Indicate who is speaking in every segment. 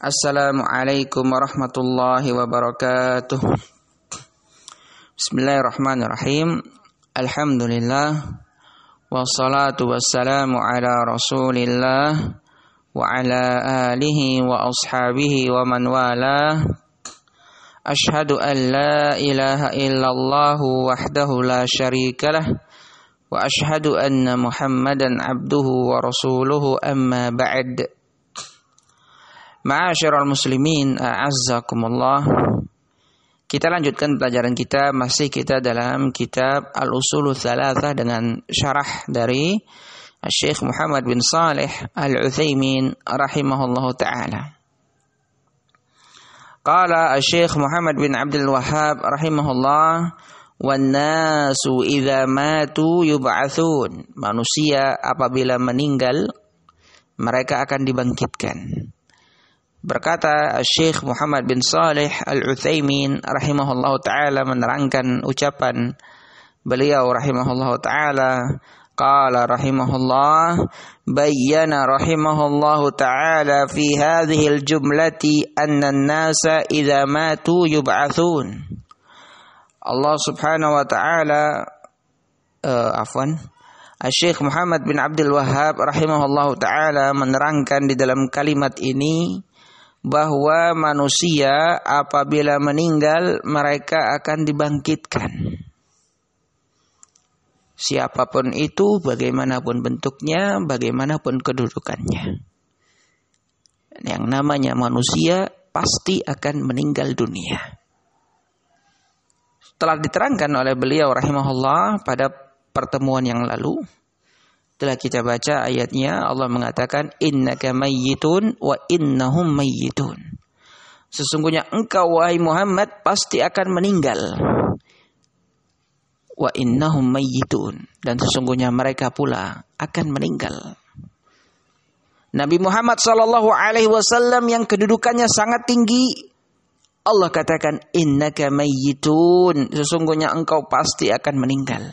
Speaker 1: Assalamualaikum warahmatullahi wabarakatuh. Bismillahirrahmanirrahim. Alhamdulillah. Wassalatu wassalamu ala rasulillah wa ala alihi wa ashabihi wa man walah. Ashhadu an la ilaha illallah wahdahu la syarikalah wa ashhadu anna Muhammadan abduhu wa rasuluhu amma ba'd. Ma'asyiral muslimin, a'azzakumullah. Kita lanjutkan pelajaran kita, masih kita dalam kitab Al-Ushul Tsalatsah dengan syarah dari Syekh Muhammad bin Shalih Al-Utsaimin rahimahullahu taala. Qala Syekh Muhammad bin Abdul Wahhab rahimahullah, "Wan nasu idza matu yub'atsun." Manusia apabila meninggal mereka akan dibangkitkan. Berkata Syekh Muhammad bin Shalih Al-Utsaimin rahimahullahu taala menerangkan ucapan beliau rahimahullahu taala, qala rahimahullah, bayyana rahimahullahu taala fi hadhihi al-jumlati anna an-nasa idza matu yub'atsun. Allah Subhanahu wa taala Syekh Muhammad bin Abdul Wahhab rahimahullahu taala menerangkan di dalam kalimat ini bahwa manusia apabila meninggal mereka akan dibangkitkan. Siapapun itu, bagaimanapun bentuknya, bagaimanapun kedudukannya. Yang namanya manusia pasti akan meninggal dunia. Telah diterangkan oleh beliau rahimahullah pada pertemuan yang lalu. Telah kita baca ayatnya, Allah mengatakan innaka mayyitun wa innahum mayyitun. Sesungguhnya engkau wahai Muhammad pasti akan meninggal. Wa innahum mayyitun, dan sesungguhnya mereka pula akan meninggal. Nabi Muhammad sallallahu alaihi wasallam yang kedudukannya sangat tinggi, Allah katakan innaka mayyitun, sesungguhnya engkau pasti akan meninggal.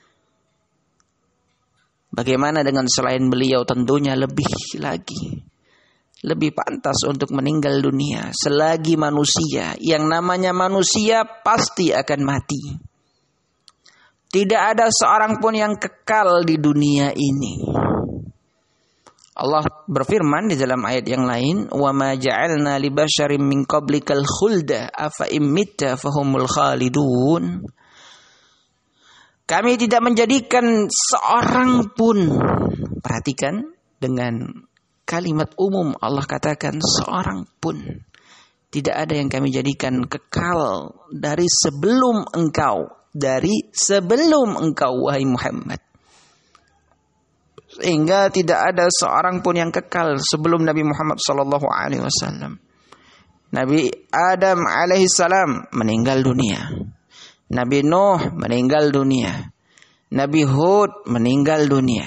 Speaker 1: Bagaimana dengan selain beliau, tentunya lebih lagi. Lebih pantas untuk meninggal dunia. Selagi manusia, yang namanya manusia pasti akan mati. Tidak ada seorang pun yang kekal di dunia ini. Allah berfirman di dalam ayat yang lain, wa ma ja'alna li basyarin min qablikal khulda afa immitta fahumul khalidun. Kami tidak menjadikan seorang pun, perhatikan dengan kalimat umum Allah katakan seorang pun. Tidak ada yang kami jadikan kekal dari sebelum engkau wahai Muhammad. Sehingga tidak ada seorang pun yang kekal sebelum Nabi Muhammad sallallahu alaihi wasallam. Nabi Adam alaihi salam meninggal dunia. Nabi Nuh meninggal dunia. Nabi Hud meninggal dunia.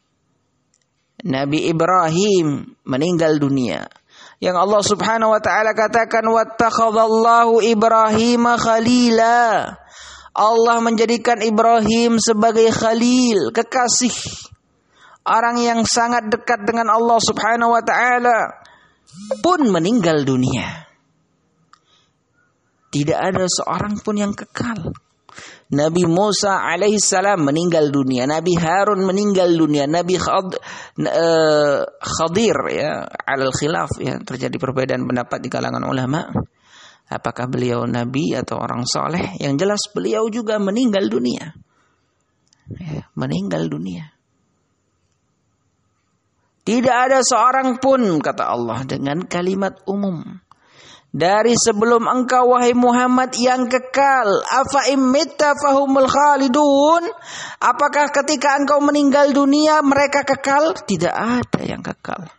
Speaker 1: Nabi Ibrahim meninggal dunia. Yang Allah Subhanahu wa taala katakan wattakhadallahu Ibrahima khalila. Allah menjadikan Ibrahim sebagai khalil, kekasih. Orang yang sangat dekat dengan Allah Subhanahu wa taala pun meninggal dunia. Tidak ada seorang pun yang kekal. Nabi Musa alaihissalam meninggal dunia. Nabi Harun meninggal dunia. Nabi Khadir ya, alal khilaf ya, terjadi perbedaan pendapat di kalangan ulama. Apakah beliau nabi atau orang soleh? Yang jelas beliau juga meninggal dunia. Ya, meninggal dunia. Tidak ada seorang pun, kata Allah dengan kalimat umum, dari sebelum engkau wahai Muhammad yang kekal. Afa immitta fahumul khalidun. Apakah ketika engkau meninggal dunia mereka kekal? Tidak ada yang kekal.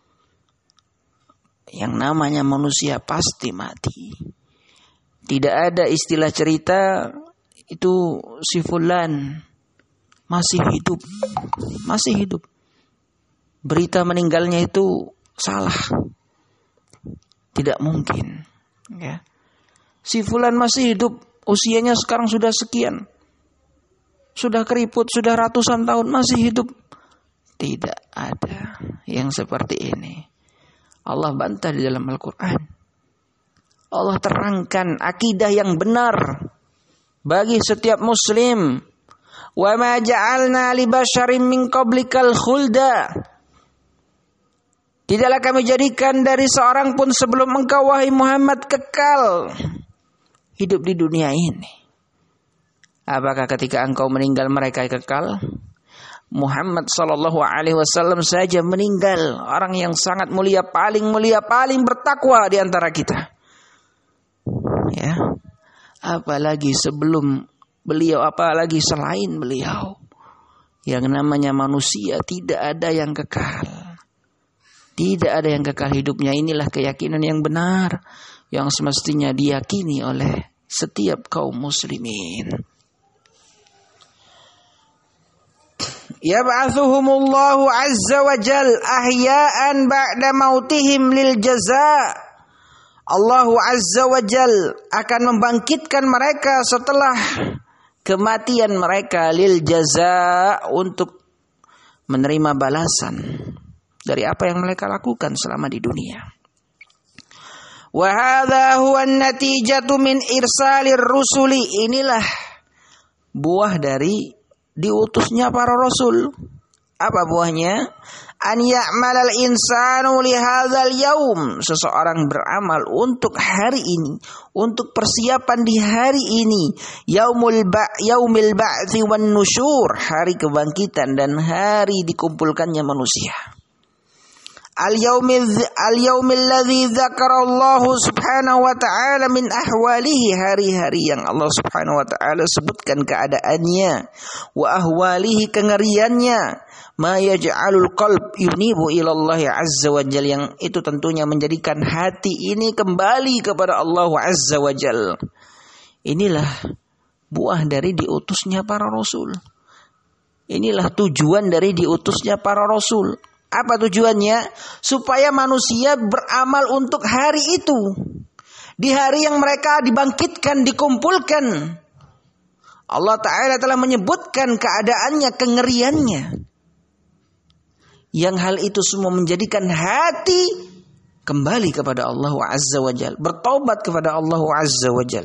Speaker 1: Yang namanya manusia pasti mati. Tidak ada istilah cerita itu si fulan masih hidup. Masih hidup. Berita meninggalnya itu salah. Tidak mungkin. Ya. Si fulan masih hidup, usianya sekarang sudah sekian. Sudah keriput, sudah ratusan tahun masih hidup. Tidak ada yang seperti ini. Allah bantah di dalam Al-Quran. Allah terangkan akidah yang benar bagi setiap muslim. Wa ma ja'alna li basyarin min qablikal khulda. Tidaklah kami jadikan dari seorang pun sebelum engkau wahai Muhammad kekal hidup di dunia ini. Apakah ketika engkau meninggal mereka kekal? Muhammad sallallahu alaihi wasallam saja meninggal, orang yang sangat mulia, paling bertakwa di antara kita. Ya. Apalagi sebelum beliau, apalagi selain beliau. Yang namanya manusia tidak ada yang kekal. Tidak ada yang kekal hidupnya. Inilah keyakinan yang benar yang semestinya diyakini oleh setiap kaum muslimin. Yab'athuhumullahu azza wa jal ahya'an ba'da mautihim lil jaza'. Allah azza wa jal akan membangkitkan mereka setelah kematian mereka lil jaza' untuk menerima balasan dari apa yang mereka lakukan selama di dunia. Wa hadha huwa an-natijatu min irsalir rusuli. Inilah buah dari diutusnya para rasul. Apa buahnya? An ya'malal insanu li hadzal yaum. Seseorang beramal untuk hari ini, untuk persiapan di hari ini. Yaumil ba'tsi wan nusyur, hari kebangkitan dan hari dikumpulkannya manusia. Al-yaumil ladzi dzakara Allah subhanahu wa ta'ala min ahwalihi, hari-hari yang Allah subhanahu wa ta'ala sebutkan keadaannya, wa ahwalihi, kengeriannya, ma yaj'alul qalb yunibu ila Allah azza wa jalla, yang itu tentunya menjadikan hati ini kembali kepada Allah azza wa jalla. Inilah buah dari diutusnya para rasul. Inilah tujuan dari diutusnya para rasul. Apa tujuannya? Supaya manusia beramal untuk hari itu. Di hari yang mereka dibangkitkan, dikumpulkan. Allah Ta'ala telah menyebutkan keadaannya, kengeriannya. Yang hal itu semua menjadikan hati kembali kepada Allah Azza wa Jal. Bertaubat kepada Allah Azza wa Jal.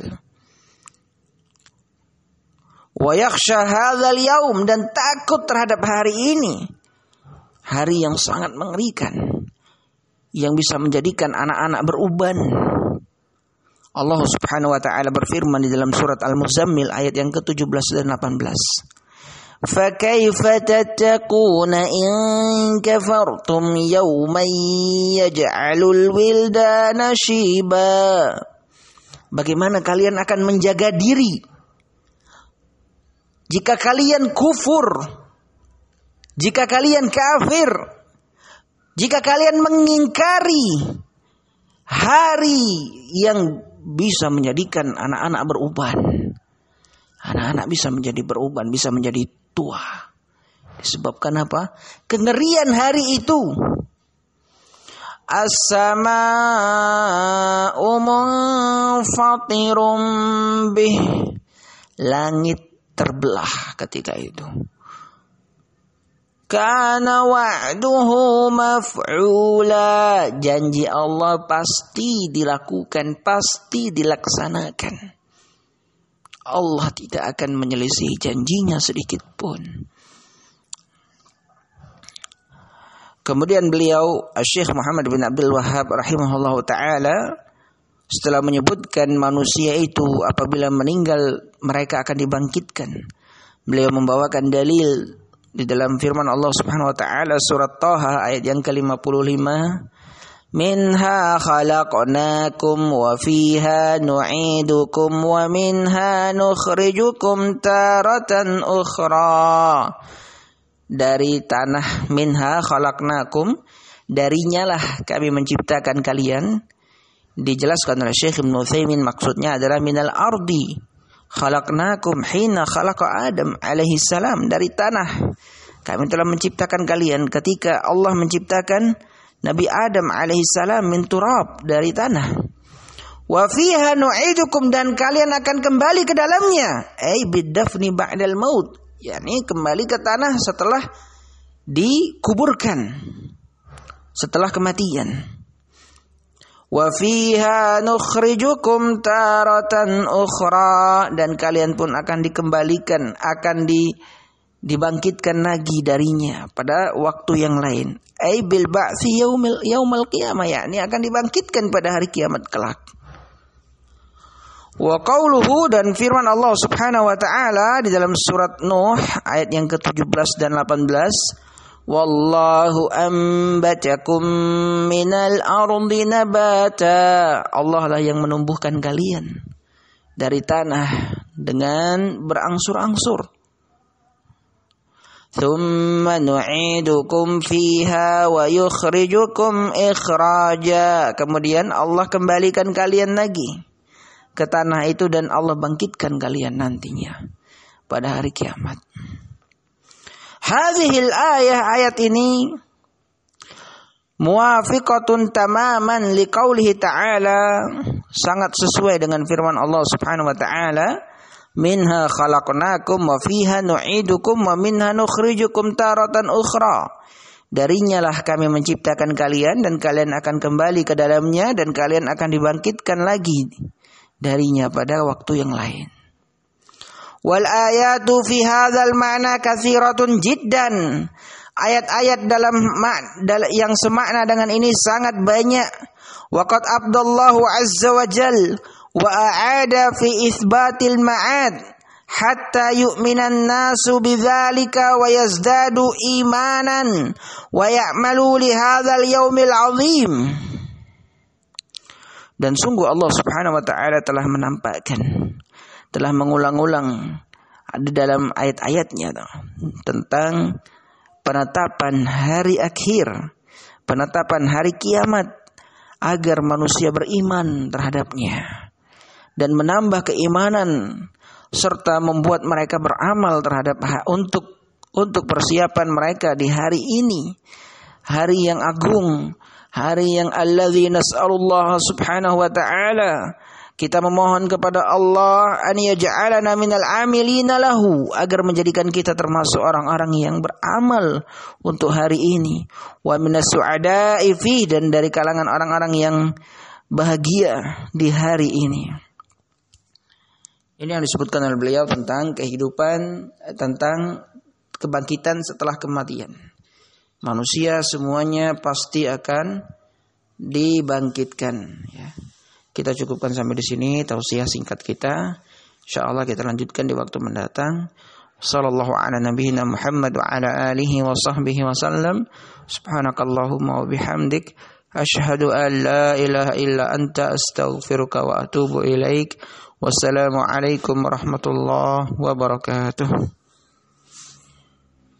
Speaker 1: Wa yakhsha hadzal yaum, dan takut terhadap hari ini. Hari yang sangat mengerikan, yang bisa menjadikan anak-anak beruban. Allah subhanahu wa ta'ala berfirman di dalam surat Al-Muzammil ayat yang ke-17 dan 18. فَكَيْفَ تَتَّقُونَ إِن كَفَرْتُمْ يَوْمًا يَجْعَلُ الْوِلْدَانَ شِيبًا. Bagaimana kalian akan menjaga diri jika kalian kufur, jika kalian kafir, jika kalian mengingkari hari yang bisa menjadikan anak-anak beruban. Anak-anak bisa menjadi beruban, bisa menjadi tua. Disebabkan apa? Kengerian hari itu. As-sama'u munfatirum bih. Langit terbelah ketika itu. Kana wa'duhu maf'ula. Janji Allah pasti dilakukan, pasti dilaksanakan. Allah tidak akan menyelisih janjinya sedikit pun. Kemudian beliau, Syekh Muhammad bin Abdul Wahhab rahimahullahu ta'ala, setelah menyebutkan manusia itu apabila meninggal mereka akan dibangkitkan, beliau membawakan dalil di dalam firman Allah Subhanahu wa taala surat Thaha ayat yang ke-55, minha khalaqnakum wa fiha nu'idukum wa minha nukhrijukum taratan ukhra. Dari tanah, minha khalaqnakum, darinya lah kami menciptakan kalian. Dijelaskan oleh Syekh Ibnu Utsaimin, maksudnya adalah minal ardi khalaqnakum hina khalaqa Adam alaihi salam, dari tanah kami telah menciptakan kalian ketika Allah menciptakan Nabi Adam alaihi salam min turab, dari tanah. Wa fiha nu'idukum, dan kalian akan kembali ke dalamnya, ai bidafni ba'dal maut, yakni kembali ke tanah setelah dikuburkan, setelah kematian. Wa fiha nukhrijukum taratan ukhra, dan kalian pun akan dikembalikan, akan dibangkitkan lagi darinya pada waktu yang lain. Ai bil ba'tsi yaumil qiyamah, yakni akan dibangkitkan pada hari kiamat kelak. Wa qauluhu, dan firman Allah Subhanahu wa taala di dalam surat Nuh ayat yang ke-17 dan 18, wallahu ambatakum minal ardi nabata, Allah lah yang menumbuhkan kalian dari tanah dengan berangsur-angsur. Thumma nu'idukum fiha wa yukhrijukum ikhraja, kemudian Allah kembalikan kalian lagi ke tanah itu dan Allah bangkitkan kalian nantinya pada hari kiamat. Hadhil ayat ini muwafiqatun tamaman liqaulihi ta'ala, sangat sesuai dengan firman Allah Subhanahu wa taala, minha khalaqnakum wa fiha nu'idukum wa minha nukhrijukum taratan ukhra. Darinya lah kami menciptakan kalian dan kalian akan kembali ke dalamnya dan kalian akan dibangkitkan lagi darinya pada waktu yang lain. Wal ayatu fi hadzal ma'na katsiratun jiddan. Ayat-ayat yang semakna dengan ini sangat banyak. Wa qad abdallahu azza wa jal wa a'ada fi itsbatil ma'ad hatta yu'minan nasu bidzalika wa yazdadu imanan wa ya'malu li hadzal yaumil 'azim. Dan sungguh Allah Subhanahu wa taala telah menampakkan, telah mengulang-ulang di dalam ayat-ayatnya tentang penetapan hari akhir, penetapan hari kiamat, agar manusia beriman terhadapnya dan menambah keimanan serta membuat mereka beramal terhadap untuk persiapan mereka di hari ini, hari yang agung, hari yang alladzi nas'alullah subhanahu wa ta'ala, kita memohon kepada Allah an yaj'alana minal amilina lahu, agar menjadikan kita termasuk orang-orang yang beramal untuk hari ini, wa minas su'ada'i fi, dan dari kalangan orang-orang yang bahagia di hari ini. Ini yang disebutkan oleh beliau tentang kehidupan, tentang kebangkitan setelah kematian. Manusia semuanya pasti akan dibangkitkan, ya. Kita cukupkan sampai di sini tausiah singkat kita. Insyaallah kita lanjutkan di waktu mendatang. Sallallahu ala nabiyyina Muhammad wa ala alihi wa sahbihi wa sallam. Subhanakallahumma wa bihamdik asyhadu an la ilaha illa anta astaghfiruka wa atubu ilaik. Wassalamu alaikum warahmatullahi wabarakatuh.